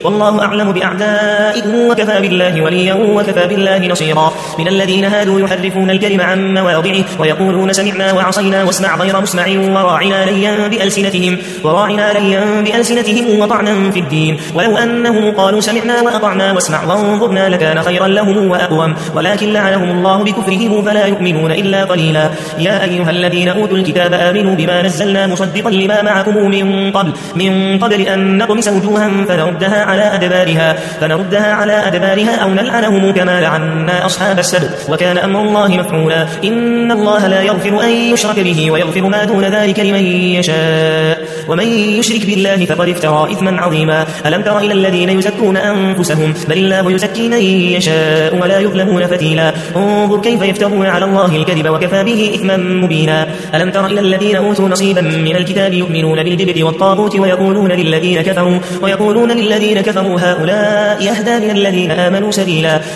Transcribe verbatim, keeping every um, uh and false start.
والله أعلم بأعدائكم وكفى بالله وليا وكفى بالله نصيرا. من الذين هادوا يحرفون الكلم عن مواضعه ويقولون سمعنا وعصينا واسمع غير مسمع وراعنا ليا بألسنتهم وراعنا ليا بألسنتهم وطعنا في الدين ولو أنهم قالوا سمعنا وأطعنا واسمع وانظرنا لكان خيرا لهم وأقوم ولكن لعنهم الله بكفرهم فلا يؤمنون إلا قليلا. يا أيها الذين أوتوا الكتاب آمنوا بما نزلنا مصدقا لما معكم من قبل من قبل أن نطمس وجوها فنردها على أدبارها فنردها على أدبارها أو نلعنهم كما لعنا أصحاب السبت وكان أمر الله مفعولا. إن الله لا يغفر أن يشرك به ويغفر ما دون ذلك لمن يشاء ومن يشرك بالله فقد افترى إثما عظيما. ألم تر إلى الذين يزكون أنفسهم بل الله يزكي من يشاء ولا يظلمون فتيلا. انظر كيف يفترون على الله الكذب وكفى به إثما مبينا. ألم تر إلى الذين أوتوا نصيبا من الكتاب يؤمنون بالجبت والطاغوت ويقولون للذين كفروا ويقولون للذين كفروا هؤلاء أهدى من الذين آمنوا سبيلا.